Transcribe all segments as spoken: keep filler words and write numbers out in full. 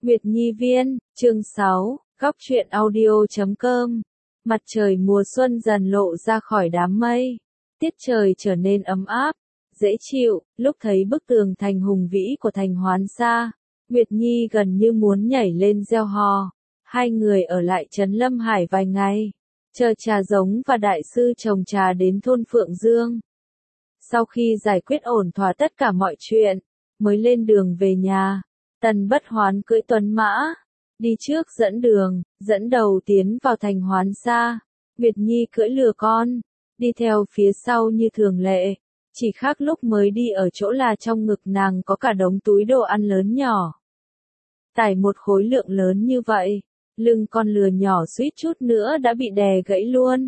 Nguyệt Nhi Viên, chương sáu, góc truyện audio chấm com. Mặt trời mùa xuân dần lộ ra khỏi đám mây. Tiết trời trở nên ấm áp, dễ chịu, lúc thấy bức tường thành hùng vĩ của thành Hoán Sa, Nguyệt Nhi gần như muốn nhảy lên reo hò. Hai người ở lại trấn Lâm Hải vài ngày, chờ trà giống và đại sư trồng trà đến thôn Phượng Dương. Sau khi giải quyết ổn thỏa tất cả mọi chuyện, mới lên đường về nhà. Tần Bất Hoán cưỡi tuấn mã, đi trước dẫn đường, dẫn đầu tiến vào thành Hoán Sa. Nguyệt Nhi cưỡi lừa con, đi theo phía sau như thường lệ. Chỉ khác lúc mới đi ở chỗ là trong ngực nàng có cả đống túi đồ ăn lớn nhỏ. Tải một khối lượng lớn như vậy, lưng con lừa nhỏ suýt chút nữa đã bị đè gãy luôn.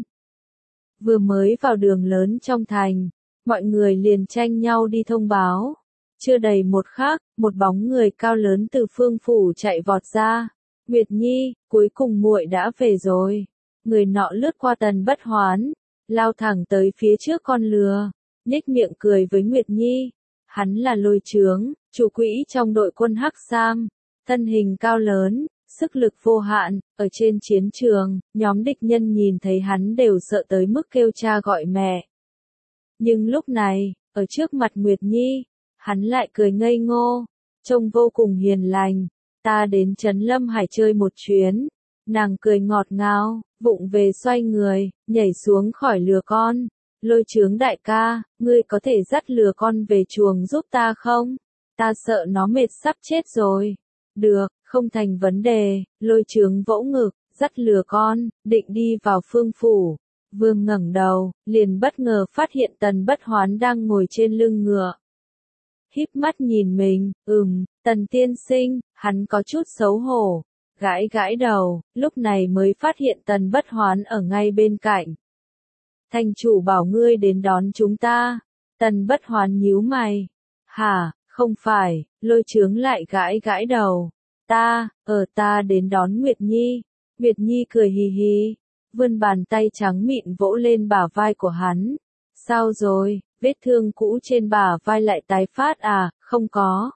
Vừa mới vào đường lớn trong thành, mọi người liền tranh nhau đi thông báo. Chưa đầy một khắc, một bóng người cao lớn từ phương phủ chạy vọt ra. Nguyệt Nhi, cuối cùng muội đã về rồi. Người nọ lướt qua Tần Bất Hoán, lao thẳng tới phía trước con lừa, nhếch miệng cười với Nguyệt Nhi. Hắn là Lôi Chướng, chủ quỹ trong đội quân Hắc Sam, thân hình cao lớn, sức lực vô hạn. Ở trên chiến trường, nhóm địch nhân nhìn thấy hắn đều sợ tới mức kêu cha gọi mẹ. Nhưng lúc này, ở trước mặt Nguyệt Nhi, hắn lại cười ngây ngô, trông vô cùng hiền lành. Ta đến trấn Lâm Hải chơi một chuyến. Nàng cười ngọt ngào, vụng về xoay người, nhảy xuống khỏi lừa con. Lôi Chướng đại ca, ngươi có thể dắt lừa con về chuồng giúp ta không? Ta sợ nó mệt sắp chết rồi. Được, không thành vấn đề. Lôi Chướng vỗ ngực, dắt lừa con, định đi vào phương phủ. Vương ngẩng đầu, liền bất ngờ phát hiện Tần Bất Hoán đang ngồi trên lưng ngựa. Híp mắt nhìn mình, ừm, Tần tiên sinh, hắn có chút xấu hổ, gãi gãi đầu, lúc này mới phát hiện Tần Bất Hoán ở ngay bên cạnh. Thành chủ bảo ngươi đến đón chúng ta. Tần Bất Hoán nhíu mày. Hả, không phải. Lôi Chướng lại gãi gãi đầu. Ta, ở ta đến đón Nguyệt Nhi. Nguyệt Nhi cười hì hì, vươn bàn tay trắng mịn vỗ lên bả vai của hắn. Sao rồi, vết thương cũ trên bả vai lại tái phát à? Không có.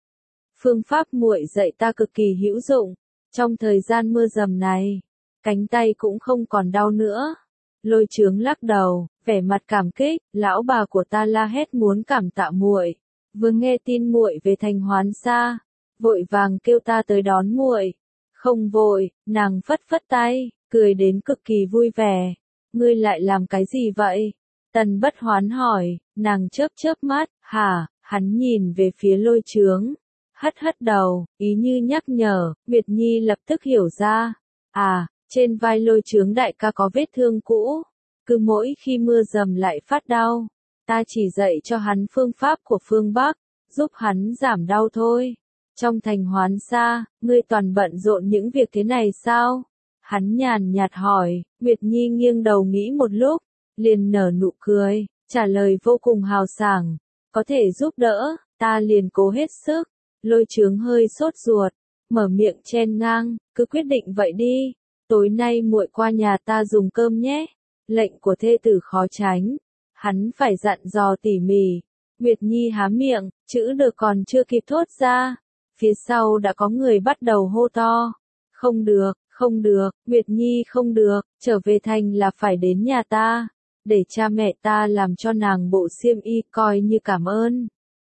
Phương pháp muội dạy ta cực kỳ hữu dụng. Trong thời gian mưa dầm này, cánh tay cũng không còn đau nữa. Lôi Chướng lắc đầu, vẻ mặt cảm kích. Lão bà của ta la hét muốn cảm tạ muội, vừa nghe tin muội về thành Hoán Sa, vội vàng kêu ta tới đón muội. Không vội, nàng phất phất tay, cười đến cực kỳ vui vẻ. Ngươi lại làm cái gì vậy? Tần Bất Hoán hỏi. Nàng chớp chớp mắt. Hả? Hắn nhìn về phía Lôi Chướng, hất hất đầu, ý như nhắc nhở. Nguyệt Nhi lập tức hiểu ra. À, trên vai Lôi Chướng đại ca có vết thương cũ, cứ mỗi khi mưa dầm lại phát đau. Ta chỉ dạy cho hắn phương pháp của phương Bắc, giúp hắn giảm đau thôi. Trong thành Hoán Sa, ngươi toàn bận rộn những việc thế này sao? Hắn nhàn nhạt hỏi. Nguyệt Nhi nghiêng đầu nghĩ một lúc, liền nở nụ cười, trả lời vô cùng hào sảng. Có thể giúp đỡ, ta liền cố hết sức. Lôi Chướng hơi sốt ruột, mở miệng chen ngang, cứ quyết định vậy đi. Tối nay muội qua nhà ta dùng cơm nhé. Lệnh của thê tử khó tránh, hắn phải dặn dò tỉ mỉ. Nguyệt Nhi há miệng, chữ được còn chưa kịp thốt ra, phía sau đã có người bắt đầu hô to. Không được, không được, Nguyệt Nhi không được, trở về thành là phải đến nhà ta, để cha mẹ ta làm cho nàng bộ xiêm y coi như cảm ơn.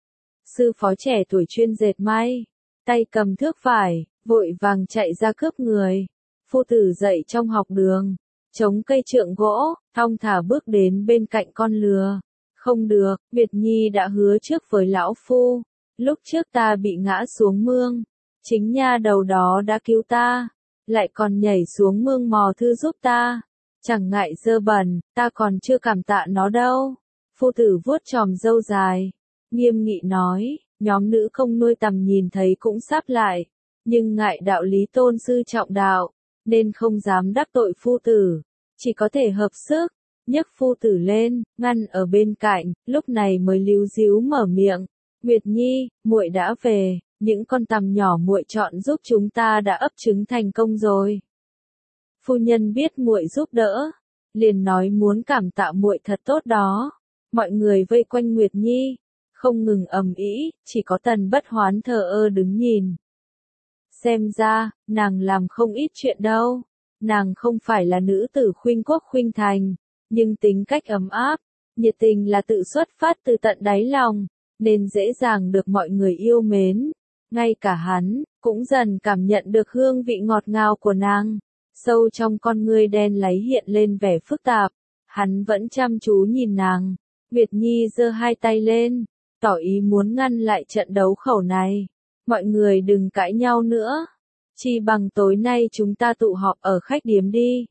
Sư phó trẻ tuổi chuyên dệt may, tay cầm thước vải, vội vàng chạy ra cướp người. Phu tử dậy trong học đường, chống cây trượng gỗ, thong thả bước đến bên cạnh con lừa. Không được, Nguyệt Nhi đã hứa trước với lão phu, lúc trước ta bị ngã xuống mương, chính nha đầu đó đã cứu ta, lại còn nhảy xuống mương mò thư giúp ta. Chẳng ngại dơ bẩn, ta còn chưa cảm tạ nó đâu. Phu tử vuốt chòm râu dài, nghiêm nghị nói. Nhóm nữ không nuôi tầm nhìn thấy cũng sáp lại, nhưng ngại đạo lý tôn sư trọng đạo, nên không dám đắc tội phu tử, chỉ có thể hợp sức, nhấc phu tử lên, ngăn ở bên cạnh. Lúc này mới líu díu mở miệng. Nguyệt Nhi, muội đã về, những con tằm nhỏ muội chọn giúp chúng ta đã ấp trứng thành công rồi. Phu nhân biết muội giúp đỡ, liền nói muốn cảm tạ muội thật tốt đó. Mọi người vây quanh Nguyệt Nhi, không ngừng ầm ĩ, chỉ có Tần Bất Hoán thờ ơ đứng nhìn. Xem ra, nàng làm không ít chuyện đâu. Nàng không phải là nữ tử khuynh quốc khuynh thành, nhưng tính cách ấm áp, nhiệt tình là tự xuất phát từ tận đáy lòng, nên dễ dàng được mọi người yêu mến. Ngay cả hắn, cũng dần cảm nhận được hương vị ngọt ngào của nàng. Sâu trong con ngươi đen láy hiện lên vẻ phức tạp, hắn vẫn chăm chú nhìn nàng. Nguyệt Nhi giơ hai tay lên, tỏ ý muốn ngăn lại trận đấu khẩu này. Mọi người đừng cãi nhau nữa. Chi bằng tối nay chúng ta tụ họp ở khách điếm đi.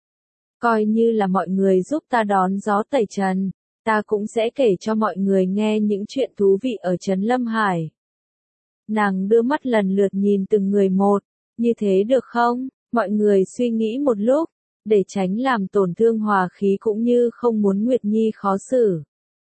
Coi như là mọi người giúp ta đón gió tẩy trần, ta cũng sẽ kể cho mọi người nghe những chuyện thú vị ở trấn Lâm Hải. Nàng đưa mắt lần lượt nhìn từng người một, như thế được không? Mọi người suy nghĩ một lúc, để tránh làm tổn thương hòa khí cũng như không muốn Nguyệt Nhi khó xử.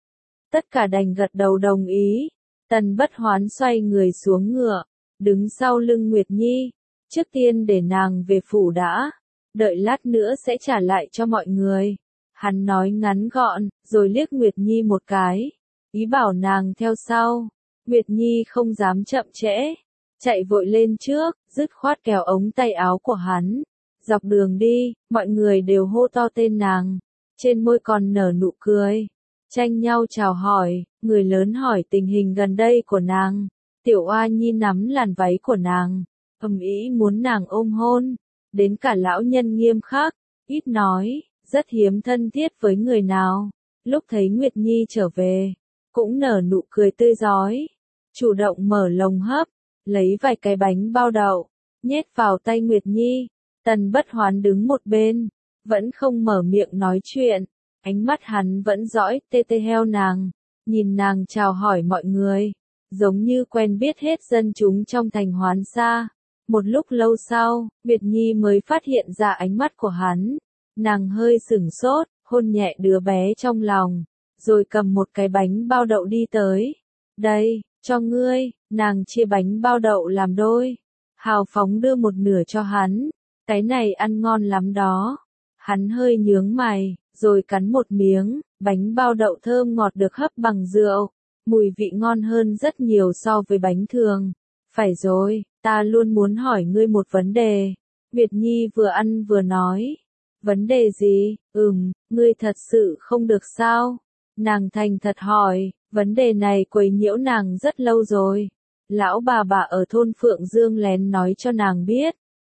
Tất cả đành gật đầu đồng ý. Tần Bất Hoán xoay người xuống ngựa, đứng sau lưng Nguyệt Nhi. Trước tiên để nàng về phủ đã, đợi lát nữa sẽ trả lại cho mọi người. Hắn nói ngắn gọn, rồi liếc Nguyệt Nhi một cái, ý bảo nàng theo sau. Nguyệt Nhi không dám chậm trễ, chạy vội lên trước, dứt khoát kéo ống tay áo của hắn. Dọc đường đi, mọi người đều hô to tên nàng, trên môi còn nở nụ cười, tranh nhau chào hỏi. Người lớn hỏi tình hình gần đây của nàng. Tiểu Oa Nhi nắm làn váy của nàng, ầm ĩ muốn nàng ôm hôn. Đến cả lão nhân nghiêm khắc, ít nói, rất hiếm thân thiết với người nào. Lúc thấy Nguyệt Nhi trở về, cũng nở nụ cười tươi rói, chủ động mở lồng hấp, lấy vài cái bánh bao đậu, nhét vào tay Nguyệt Nhi. Tần Bất Hoán đứng một bên, vẫn không mở miệng nói chuyện, ánh mắt hắn vẫn dõi tê tê heo nàng, nhìn nàng chào hỏi mọi người, giống như quen biết hết dân chúng trong thành Hoán Sa. Một lúc lâu sau, Nguyệt Nhi mới phát hiện ra ánh mắt của hắn, nàng hơi sửng sốt, hôn nhẹ đứa bé trong lòng, rồi cầm một cái bánh bao đậu đi tới. Đây, cho ngươi. Nàng chia bánh bao đậu làm đôi, hào phóng đưa một nửa cho hắn. Cái này ăn ngon lắm đó. Hắn hơi nhướng mày, rồi cắn một miếng. Bánh bao đậu thơm ngọt được hấp bằng rượu, mùi vị ngon hơn rất nhiều so với bánh thường. Phải rồi, ta luôn muốn hỏi ngươi một vấn đề. Nguyệt Nhi vừa ăn vừa nói. Vấn đề gì? Ừm, ngươi thật sự không được sao? Nàng thành thật hỏi, vấn đề này quấy nhiễu nàng rất lâu rồi. Lão bà bà ở thôn Phượng Dương lén nói cho nàng biết.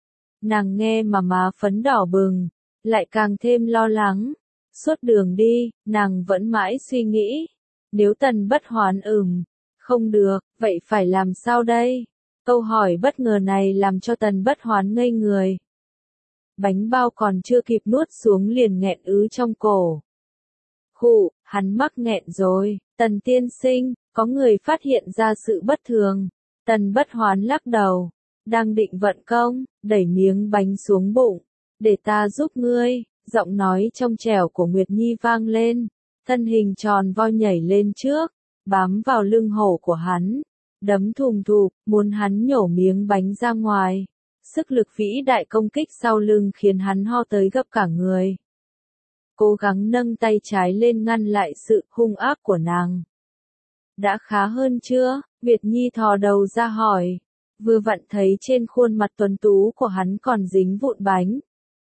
Nàng nghe mà má phấn đỏ bừng, lại càng thêm lo lắng. Suốt đường đi, nàng vẫn mãi suy nghĩ. Nếu Tần Bất Hoán ừm, không được, vậy phải làm sao đây? Câu hỏi bất ngờ này làm cho Tần Bất Hoán ngây người. Bánh bao còn chưa kịp nuốt xuống liền nghẹn ứ trong cổ. Khụ, hắn mắc nghẹn rồi. Tần tiên sinh, có người phát hiện ra sự bất thường. Tần Bất Hoán lắc đầu, đang định vận công, đẩy miếng bánh xuống bụng. Để ta giúp ngươi. Giọng nói trong trẻo của Nguyệt Nhi vang lên, thân hình tròn vo nhảy lên trước, bám vào lưng hổ của hắn, đấm thùm thụp, muốn hắn nhổ miếng bánh ra ngoài. Sức lực vĩ đại công kích sau lưng khiến hắn ho tới gấp cả người. Cố gắng nâng tay trái lên ngăn lại sự hung ác của nàng. Đã khá hơn chưa? Nguyệt Nhi thò đầu ra hỏi, vừa vặn thấy trên khuôn mặt tuấn tú của hắn còn dính vụn bánh.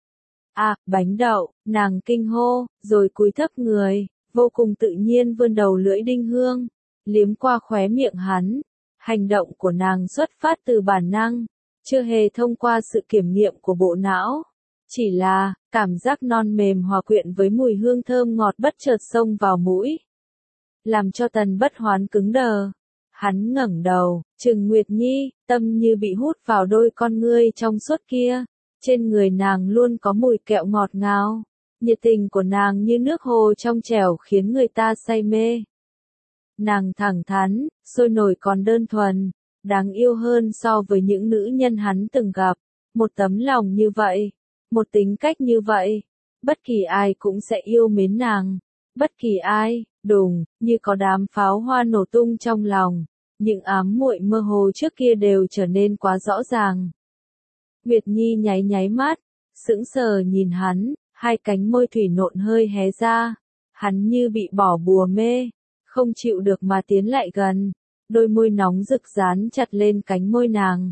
À, bánh đậu, nàng kinh hô, rồi cúi thấp người, vô cùng tự nhiên vươn đầu lưỡi đinh hương, liếm qua khóe miệng hắn. Hành động của nàng xuất phát từ bản năng, chưa hề thông qua sự kiểm nghiệm của bộ não. Chỉ là, cảm giác non mềm hòa quyện với mùi hương thơm ngọt bất chợt xông vào mũi, làm cho Tần Bất Hoán cứng đờ. Hắn ngẩng đầu, trừng Nguyệt Nhi, tâm như bị hút vào đôi con ngươi trong suốt kia. Trên người nàng luôn có mùi kẹo ngọt ngào, nhiệt tình của nàng như nước hồ trong trẻo khiến người ta say mê. Nàng thẳng thắn, sôi nổi còn đơn thuần, đáng yêu hơn so với những nữ nhân hắn từng gặp. Một tấm lòng như vậy, một tính cách như vậy, bất kỳ ai cũng sẽ yêu mến nàng. Bất kỳ ai, đùng, như có đám pháo hoa nổ tung trong lòng, những ám muội mơ hồ trước kia đều trở nên quá rõ ràng. Nguyệt Nhi nháy nháy mắt, sững sờ nhìn hắn, hai cánh môi thủy nộn hơi hé ra. Hắn như bị bỏ bùa mê, không chịu được mà tiến lại gần, đôi môi nóng rực dán chặt lên cánh môi nàng,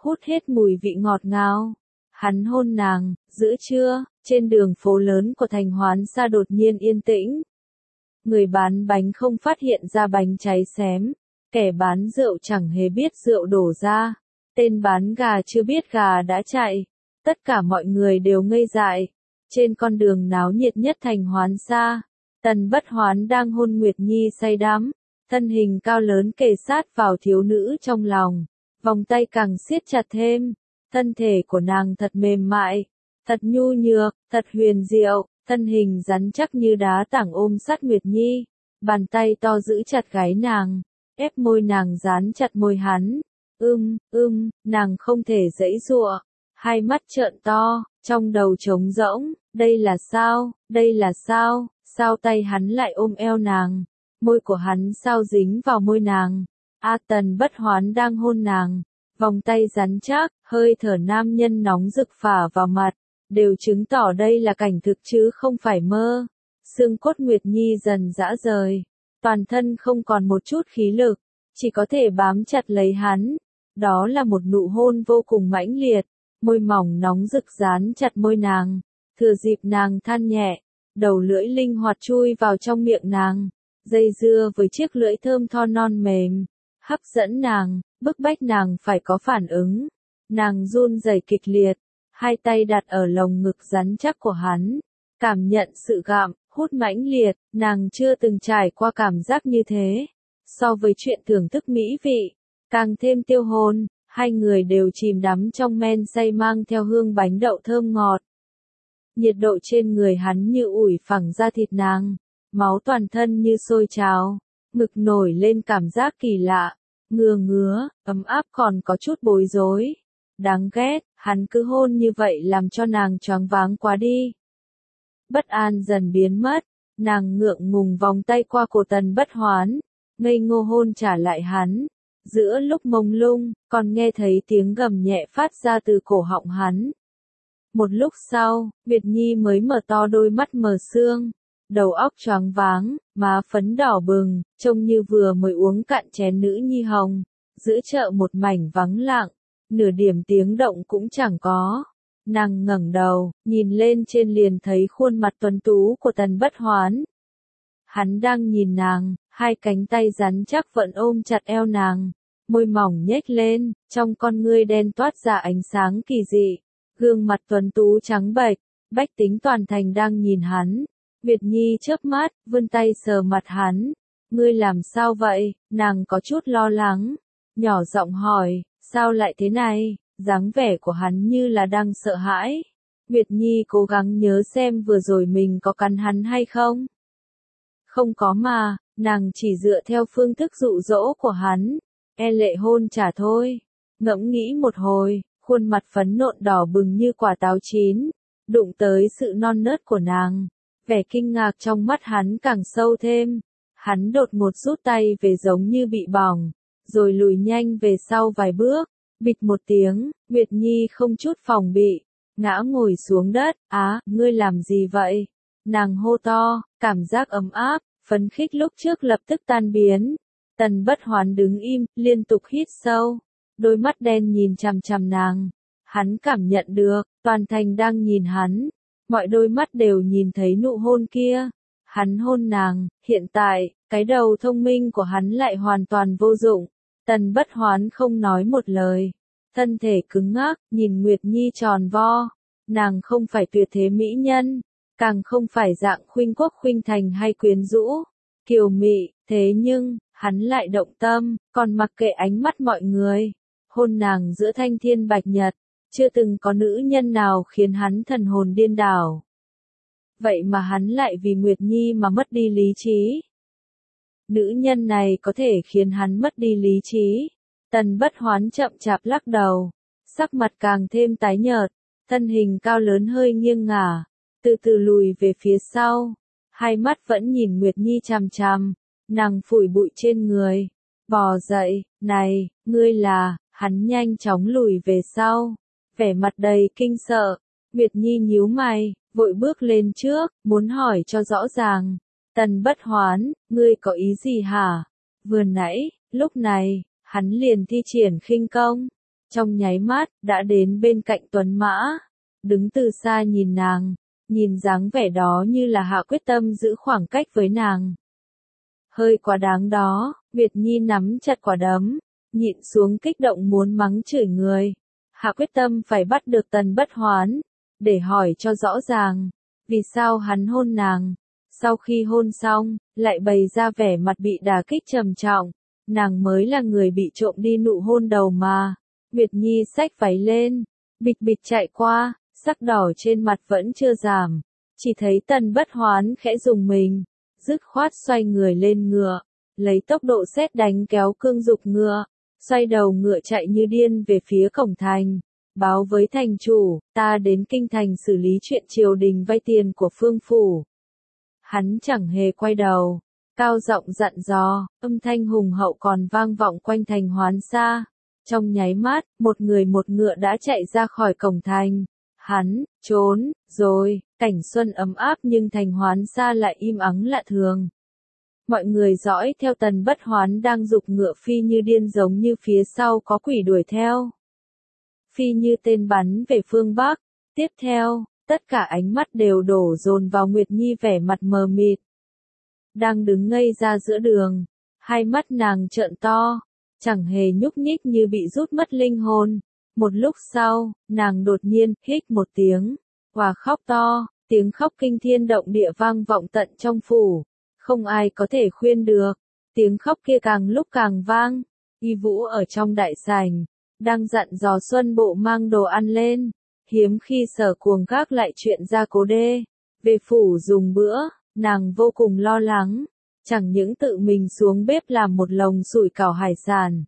hút hết mùi vị ngọt ngào. Hắn hôn nàng, giữa trưa, trên đường phố lớn của thành Hoán Sa đột nhiên yên tĩnh. Người bán bánh không phát hiện ra bánh cháy xém, kẻ bán rượu chẳng hề biết rượu đổ ra, tên bán gà chưa biết gà đã chạy, tất cả mọi người đều ngây dại. Trên con đường náo nhiệt nhất thành Hoán Sa, Tần Bất Hoán đang hôn Nguyệt Nhi say đắm, thân hình cao lớn kề sát vào thiếu nữ trong lòng, vòng tay càng siết chặt thêm, thân thể của nàng thật mềm mại, thật nhu nhược, thật huyền diệu, thân hình rắn chắc như đá tảng ôm sát Nguyệt Nhi, bàn tay to giữ chặt gáy nàng, ép môi nàng dán chặt môi hắn, ưm, ưm, nàng không thể giãy giụa, hai mắt trợn to, trong đầu trống rỗng, đây là sao, đây là sao, sao tay hắn lại ôm eo nàng, môi của hắn sao dính vào môi nàng, A Tần Bất Hoán đang hôn nàng, vòng tay rắn chắc, hơi thở nam nhân nóng rực phả vào mặt, đều chứng tỏ đây là cảnh thực chứ không phải mơ. Xương cốt Nguyệt Nhi dần rã rời, toàn thân không còn một chút khí lực, chỉ có thể bám chặt lấy hắn. Đó là một nụ hôn vô cùng mãnh liệt, môi mỏng nóng rực dán chặt môi nàng, thừa dịp nàng than nhẹ, đầu lưỡi linh hoạt chui vào trong miệng nàng, dây dưa với chiếc lưỡi thơm tho non mềm, hấp dẫn nàng, bức bách nàng phải có phản ứng. Nàng run rẩy kịch liệt, hai tay đặt ở lồng ngực rắn chắc của hắn, cảm nhận sự gặm, hút mãnh liệt, nàng chưa từng trải qua cảm giác như thế. So với chuyện thưởng thức mỹ vị, càng thêm tiêu hồn, hai người đều chìm đắm trong men say mang theo hương bánh đậu thơm ngọt. Nhiệt độ trên người hắn như ủi phẳng da thịt nàng, máu toàn thân như sôi trào, ngực nổi lên cảm giác kỳ lạ, ngứa ngứa, ấm áp còn có chút bối rối. Đáng ghét, hắn cứ hôn như vậy làm cho nàng choáng váng quá đi. Bất an dần biến mất, nàng ngượng ngùng vòng tay qua cổ Tần Bất Hoán, ngây ngô hôn trả lại hắn. Giữa lúc mông lung, còn nghe thấy tiếng gầm nhẹ phát ra từ cổ họng hắn. Một lúc sau, Nguyệt Nhi mới mở to đôi mắt mờ sương, đầu óc choáng váng, má phấn đỏ bừng, trông như vừa mới uống cạn chén nữ nhi hồng. Giữa chợ một mảnh vắng lặng, nửa điểm tiếng động cũng chẳng có. Nàng ngẩng đầu, nhìn lên trên liền thấy khuôn mặt tuấn tú của Tần Bất Hoán. Hắn đang nhìn nàng, hai cánh tay rắn chắc vẫn ôm chặt eo nàng, môi mỏng nhếch lên, trong con ngươi đen toát ra ánh sáng kỳ dị, gương mặt tuấn tú trắng bệch, bách tính toàn thành đang nhìn hắn. Nguyệt Nhi chớp mắt, vươn tay sờ mặt hắn, ngươi làm sao vậy, nàng có chút lo lắng, nhỏ giọng hỏi, sao lại thế này, dáng vẻ của hắn như là đang sợ hãi. Nguyệt Nhi cố gắng nhớ xem vừa rồi mình có cắn hắn hay không. Không có mà, nàng chỉ dựa theo phương thức dụ dỗ của hắn, e lệ hôn trả thôi. Ngẫm nghĩ một hồi, khuôn mặt phấn nộn đỏ bừng như quả táo chín, đụng tới sự non nớt của nàng. Vẻ kinh ngạc trong mắt hắn càng sâu thêm, hắn đột ngột rút tay về giống như bị bỏng, rồi lùi nhanh về sau vài bước, bịch một tiếng, Nguyệt Nhi không chút phòng bị, ngã ngồi xuống đất, á, ngươi làm gì vậy? Nàng hô to, cảm giác ấm áp, phấn khích lúc trước lập tức tan biến. Tần Bất Hoán đứng im, liên tục hít sâu, đôi mắt đen nhìn chằm chằm nàng. Hắn cảm nhận được, toàn thành đang nhìn hắn, mọi đôi mắt đều nhìn thấy nụ hôn kia. Hắn hôn nàng, hiện tại, cái đầu thông minh của hắn lại hoàn toàn vô dụng. Tần Bất Hoán không nói một lời, thân thể cứng ngắc, nhìn Nguyệt Nhi tròn vo. Nàng không phải tuyệt thế mỹ nhân, càng không phải dạng khuynh quốc khuynh thành hay quyến rũ, kiều mị, thế nhưng, hắn lại động tâm, còn mặc kệ ánh mắt mọi người. Hôn nàng giữa thanh thiên bạch nhật, chưa từng có nữ nhân nào khiến hắn thần hồn điên đảo. Vậy mà hắn lại vì Nguyệt Nhi mà mất đi lý trí. Nữ nhân này có thể khiến hắn mất đi lý trí. Tần Bất Hoán chậm chạp lắc đầu, sắc mặt càng thêm tái nhợt, thân hình cao lớn hơi nghiêng ngả, từ từ lùi về phía sau, hai mắt vẫn nhìn Nguyệt Nhi chằm chằm, nàng phủi bụi trên người, bò dậy, này, ngươi là, hắn nhanh chóng lùi về sau, vẻ mặt đầy kinh sợ, Nguyệt Nhi nhíu mày, vội bước lên trước, muốn hỏi cho rõ ràng, Tần Bất Hoán, ngươi có ý gì hả? Vừa nãy, lúc này, hắn liền thi triển khinh công, trong nháy mắt, đã đến bên cạnh tuấn mã, đứng từ xa nhìn nàng, nhìn dáng vẻ đó như là hạ quyết tâm giữ khoảng cách với nàng. Hơi quá đáng đó, Nguyệt Nhi nắm chặt quả đấm, nhịn xuống kích động muốn mắng chửi người. Hạ quyết tâm phải bắt được Tần Bất Hoán, để hỏi cho rõ ràng, vì sao hắn hôn nàng. Sau khi hôn xong, lại bày ra vẻ mặt bị đả kích trầm trọng, nàng mới là người bị trộm đi nụ hôn đầu mà. Nguyệt Nhi xách váy lên, bịch bịch chạy qua, sắc đỏ trên mặt vẫn chưa giảm, chỉ thấy Tần Bất Hoán khẽ dùng mình, dứt khoát xoay người lên ngựa, lấy tốc độ sét đánh kéo cương dục ngựa, xoay đầu ngựa chạy như điên về phía cổng thành, báo với thành chủ, ta đến kinh thành xử lý chuyện triều đình vay tiền của Phương phủ. Hắn chẳng hề quay đầu, cao giọng dặn dò, âm thanh hùng hậu còn vang vọng quanh thành Hoán Sa. Trong nháy mắt, một người một ngựa đã chạy ra khỏi cổng thành. Hắn, trốn, rồi, cảnh xuân ấm áp nhưng thành Hoán Sa lại im ắng lạ thường. Mọi người dõi theo Tần Bất Hoán đang giục ngựa phi như điên giống như phía sau có quỷ đuổi theo. Phi như tên bắn về phương Bắc. Tiếp theo, tất cả ánh mắt đều đổ dồn vào Nguyệt Nhi vẻ mặt mờ mịt. Đang đứng ngây ra giữa đường, hai mắt nàng trợn to, chẳng hề nhúc nhích như bị rút mất linh hồn. Một lúc sau, nàng đột nhiên hích một tiếng, và khóc to, tiếng khóc kinh thiên động địa vang vọng tận trong phủ. Không ai có thể khuyên được, tiếng khóc kia càng lúc càng vang. Y Vũ ở trong đại sảnh, đang dặn dò Xuân Bộ mang đồ ăn lên, hiếm khi Sở Cuồng gác lại chuyện ra cố đê. Về phủ dùng bữa, nàng vô cùng lo lắng, chẳng những tự mình xuống bếp làm một lồng sủi cảo hải sản,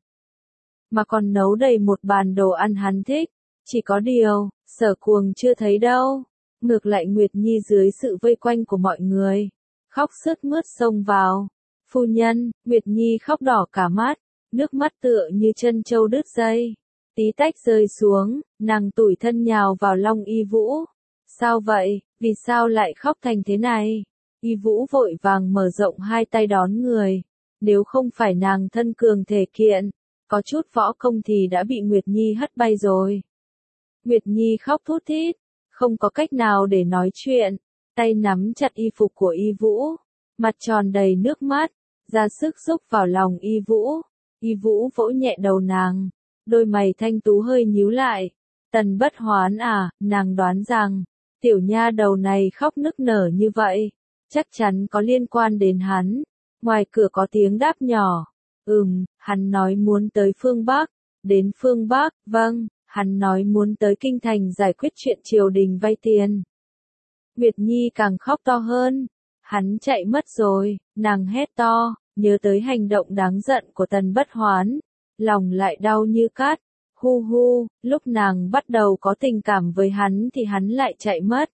mà còn nấu đầy một bàn đồ ăn hắn thích. Chỉ có điều, Sở Cuồng chưa thấy đâu. Ngược lại Nguyệt Nhi dưới sự vây quanh của mọi người, khóc sướt mướt xông vào. Phu nhân, Nguyệt Nhi khóc đỏ cả mắt, nước mắt tựa như chân trâu đứt dây, tí tách rơi xuống, nàng tủi thân nhào vào lòng Y Vũ. Sao vậy, vì sao lại khóc thành thế này? Y Vũ vội vàng mở rộng hai tay đón người, nếu không phải nàng thân cường thể kiện, có chút võ công thì đã bị Nguyệt Nhi hất bay rồi. Nguyệt Nhi khóc thút thít, không có cách nào để nói chuyện, tay nắm chặt y phục của Y Vũ, mặt tròn đầy nước mắt, ra sức xúc vào lòng Y Vũ. Y Vũ vỗ nhẹ đầu nàng, đôi mày thanh tú hơi nhíu lại. Tần Bất Hoán à, nàng đoán rằng, tiểu nha đầu này khóc nức nở như vậy, chắc chắn có liên quan đến hắn. Ngoài cửa có tiếng đáp nhỏ, ừm, hắn nói muốn tới phương Bắc. Đến phương Bắc, vâng, hắn nói muốn tới kinh thành giải quyết chuyện triều đình vay tiền. Nguyệt Nhi càng khóc to hơn, hắn chạy mất rồi, nàng hét to, nhớ tới hành động đáng giận của Tần Bất Hoán, lòng lại đau như cát. Hu hu, lúc nàng bắt đầu có tình cảm với hắn thì hắn lại chạy mất.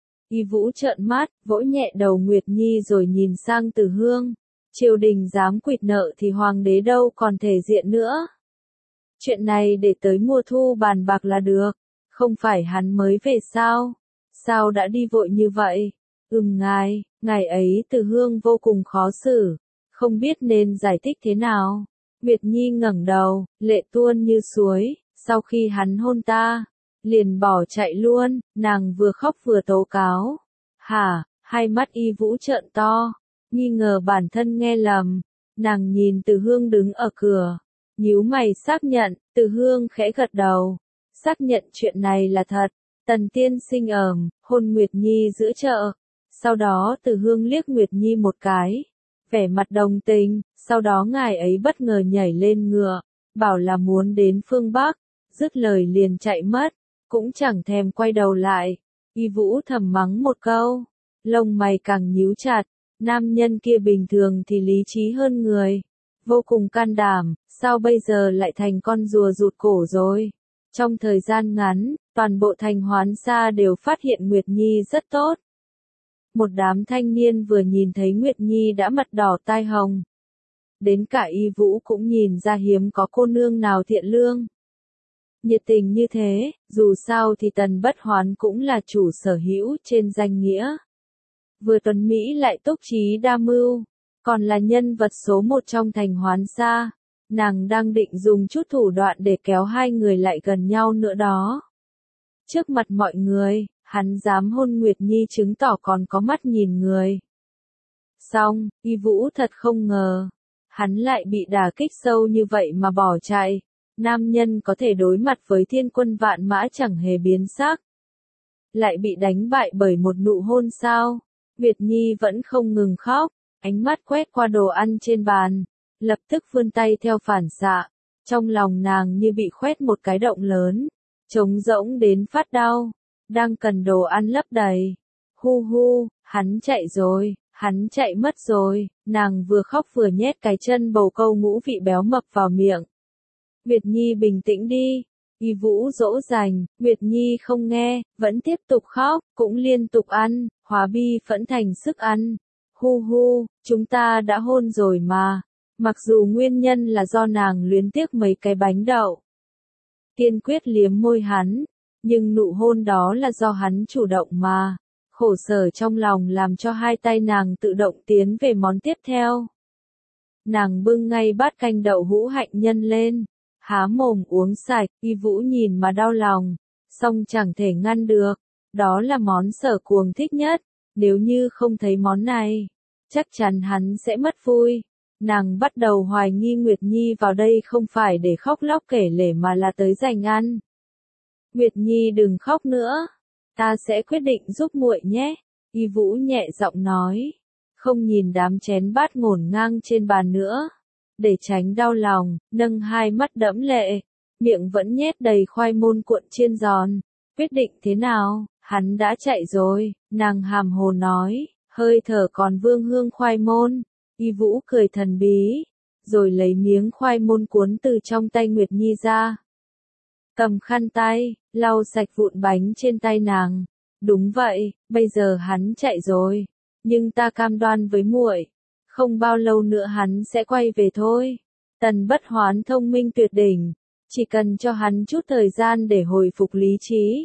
Y Vũ trợn mắt, vỗ nhẹ đầu Nguyệt Nhi rồi nhìn sang Từ Hương. Triều đình dám quỵt nợ thì hoàng đế đâu còn thể diện nữa. Chuyện này để tới mùa thu bàn bạc là được, không phải hắn mới về sao? Sao đã đi vội như vậy? Ừm ngài, ngài ấy. Từ Hương vô cùng khó xử, không biết nên giải thích thế nào. Nguyệt Nhi ngẩng đầu, lệ tuôn như suối, sau khi hắn hôn ta, liền bỏ chạy luôn, nàng vừa khóc vừa tố cáo. Hả, hai mắt Y Vũ trợn to, nghi ngờ bản thân nghe lầm, nàng nhìn Từ Hương đứng ở cửa, nhíu mày xác nhận. Từ Hương khẽ gật đầu, xác nhận chuyện này là thật. Tần tiên sinh ờm, hôn Nguyệt Nhi giữa chợ. Sau đó Từ Hương liếc Nguyệt Nhi một cái, vẻ mặt đồng tình, sau đó ngài ấy bất ngờ nhảy lên ngựa, bảo là muốn đến phương Bắc, dứt lời liền chạy mất, cũng chẳng thèm quay đầu lại. Y Vũ thầm mắng một câu, lông mày càng nhíu chặt, nam nhân kia bình thường thì lý trí hơn người, vô cùng can đảm, sao bây giờ lại thành con rùa rụt cổ rồi. Trong thời gian ngắn, toàn bộ thành Hoán Sa đều phát hiện Nguyệt Nhi rất tốt. Một đám thanh niên vừa nhìn thấy Nguyệt Nhi đã mặt đỏ tai hồng. Đến cả Y Vũ cũng nhìn ra hiếm có cô nương nào thiện lương, nhiệt tình như thế. Dù sao thì Tần Bất Hoán cũng là chủ sở hữu trên danh nghĩa, vừa tuấn Mỹ lại túc trí đa mưu, còn là nhân vật số một trong thành Hoán Sa. Nàng đang định dùng chút thủ đoạn để kéo hai người lại gần nhau nữa đó. Trước mặt mọi người, hắn dám hôn Nguyệt Nhi chứng tỏ còn có mắt nhìn người. Xong, Y Vũ thật không ngờ, hắn lại bị đả kích sâu như vậy mà bỏ chạy. Nam nhân có thể đối mặt với thiên quân vạn mã chẳng hề biến sắc. Lại bị đánh bại bởi một nụ hôn sao? Nguyệt Nhi vẫn không ngừng khóc, ánh mắt quét qua đồ ăn trên bàn, lập tức vươn tay theo phản xạ. Trong lòng nàng như bị khoét một cái động lớn, trống rỗng đến phát đau, đang cần đồ ăn lấp đầy. Hu hu, hắn chạy rồi, hắn chạy mất rồi, nàng vừa khóc vừa nhét cái chân bầu câu ngũ vị béo mập vào miệng. Nguyệt Nhi bình tĩnh đi. Y Vũ dỗ dành, Nguyệt Nhi không nghe, vẫn tiếp tục khóc, cũng liên tục ăn, hóa bi phẫn thành sức ăn. Hu hu, chúng ta đã hôn rồi mà. Mặc dù nguyên nhân là do nàng luyến tiếc mấy cái bánh đậu. Kiên quyết liếm môi hắn, nhưng nụ hôn đó là do hắn chủ động mà. Khổ sở trong lòng làm cho hai tay nàng tự động tiến về món tiếp theo. Nàng bưng ngay bát canh đậu hũ hạnh nhân lên. Há mồm uống sạch, Y Vũ nhìn mà đau lòng, song chẳng thể ngăn được, đó là món Sở Cuồng thích nhất, nếu như không thấy món này, chắc chắn hắn sẽ mất vui. Nàng bắt đầu hoài nghi Nguyệt Nhi vào đây không phải để khóc lóc kể lể mà là tới giành ăn. Nguyệt Nhi đừng khóc nữa, ta sẽ quyết định giúp muội nhé, Y Vũ nhẹ giọng nói, không nhìn đám chén bát ngổn ngang trên bàn nữa. Để tránh đau lòng, nâng hai mắt đẫm lệ, miệng vẫn nhét đầy khoai môn cuộn chiên giòn. Quyết định thế nào, hắn đã chạy rồi, nàng hàm hồ nói, hơi thở còn vương hương khoai môn. Y Vũ cười thần bí, rồi lấy miếng khoai môn cuốn từ trong tay Nguyệt Nhi ra. Cầm khăn tay, lau sạch vụn bánh trên tay nàng. Đúng vậy, bây giờ hắn chạy rồi, nhưng ta cam đoan với muội, không bao lâu nữa hắn sẽ quay về thôi. Tần Bất Hoán thông minh tuyệt đỉnh, chỉ cần cho hắn chút thời gian để hồi phục lý trí.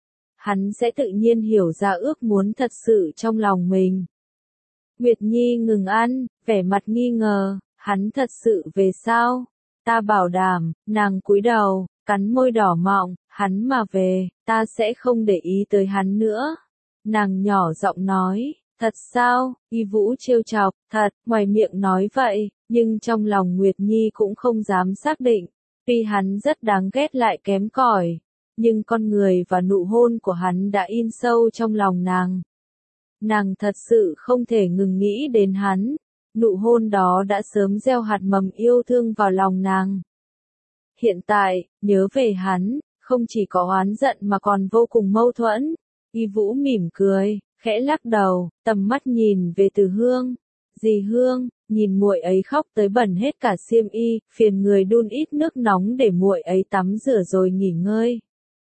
Hắn sẽ tự nhiên hiểu ra ước muốn thật sự trong lòng mình. Nguyệt Nhi ngừng ăn, vẻ mặt nghi ngờ, hắn thật sự về sao? Ta bảo đảm, nàng cúi đầu, cắn môi đỏ mọng, hắn mà về, ta sẽ không để ý tới hắn nữa. Nàng nhỏ giọng nói. Thật sao? Y Vũ trêu chọc, thật, ngoài miệng nói vậy, nhưng trong lòng Nguyệt Nhi cũng không dám xác định. Tuy hắn rất đáng ghét lại kém cỏi, nhưng con người và nụ hôn của hắn đã in sâu trong lòng nàng. Nàng thật sự không thể ngừng nghĩ đến hắn, nụ hôn đó đã sớm gieo hạt mầm yêu thương vào lòng nàng. Hiện tại, nhớ về hắn, không chỉ có oán giận mà còn vô cùng mâu thuẫn. Y Vũ mỉm cười, khẽ lắc đầu, tầm mắt nhìn về Từ Hương. Dì Hương, nhìn muội ấy khóc tới bẩn hết cả xiêm y, phiền người đun ít nước nóng để muội ấy tắm rửa rồi nghỉ ngơi.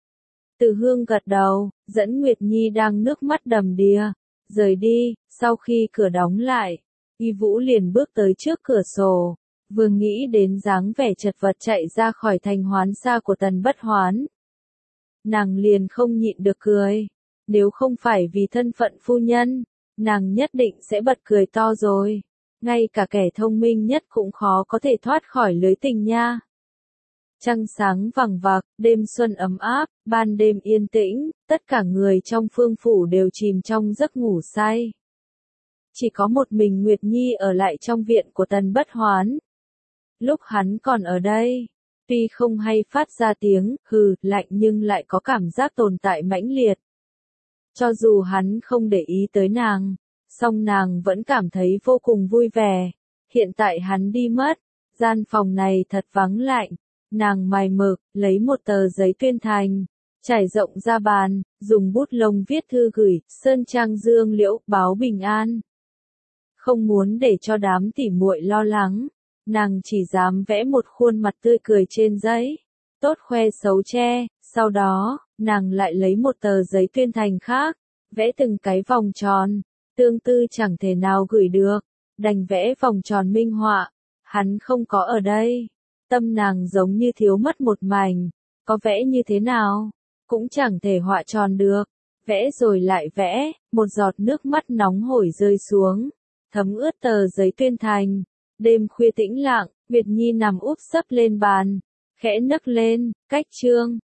Từ Hương gật đầu, dẫn Nguyệt Nhi đang nước mắt đầm đìa, rời đi. Sau khi cửa đóng lại, Y Vũ liền bước tới trước cửa sổ, vừa nghĩ đến dáng vẻ chật vật chạy ra khỏi thành Hoán Sa của Tần Bất Hoán, nàng liền không nhịn được cười. Nếu không phải vì thân phận phu nhân, nàng nhất định sẽ bật cười to rồi. Ngay cả kẻ thông minh nhất cũng khó có thể thoát khỏi lưới tình nha. Trăng sáng vằng vặc, đêm xuân ấm áp, ban đêm yên tĩnh, tất cả người trong phương phủ đều chìm trong giấc ngủ say. Chỉ có một mình Nguyệt Nhi ở lại trong viện của Tần Bất Hoán. Lúc hắn còn ở đây, tuy không hay phát ra tiếng hừ lạnh nhưng lại có cảm giác tồn tại mãnh liệt. Cho dù hắn không để ý tới nàng, song nàng vẫn cảm thấy vô cùng vui vẻ. Hiện tại hắn đi mất, gian phòng này thật vắng lạnh. Nàng mài mực, lấy một tờ giấy tuyên thành, trải rộng ra bàn, dùng bút lông viết thư gửi, Sơn Trang Dương Liễu, báo bình an. Không muốn để cho đám tỉ muội lo lắng, nàng chỉ dám vẽ một khuôn mặt tươi cười trên giấy. Tốt khoe xấu che, sau đó, nàng lại lấy một tờ giấy tuyên thành khác, vẽ từng cái vòng tròn, tương tư chẳng thể nào gửi được, đành vẽ vòng tròn minh họa, hắn không có ở đây. Tâm nàng giống như thiếu mất một mảnh, có vẽ như thế nào, cũng chẳng thể họa tròn được, vẽ rồi lại vẽ, một giọt nước mắt nóng hổi rơi xuống, thấm ướt tờ giấy tuyên thành. Đêm khuya tĩnh lặng, Việt Nhi nằm úp sấp lên bàn, khẽ nấc lên, cách chương.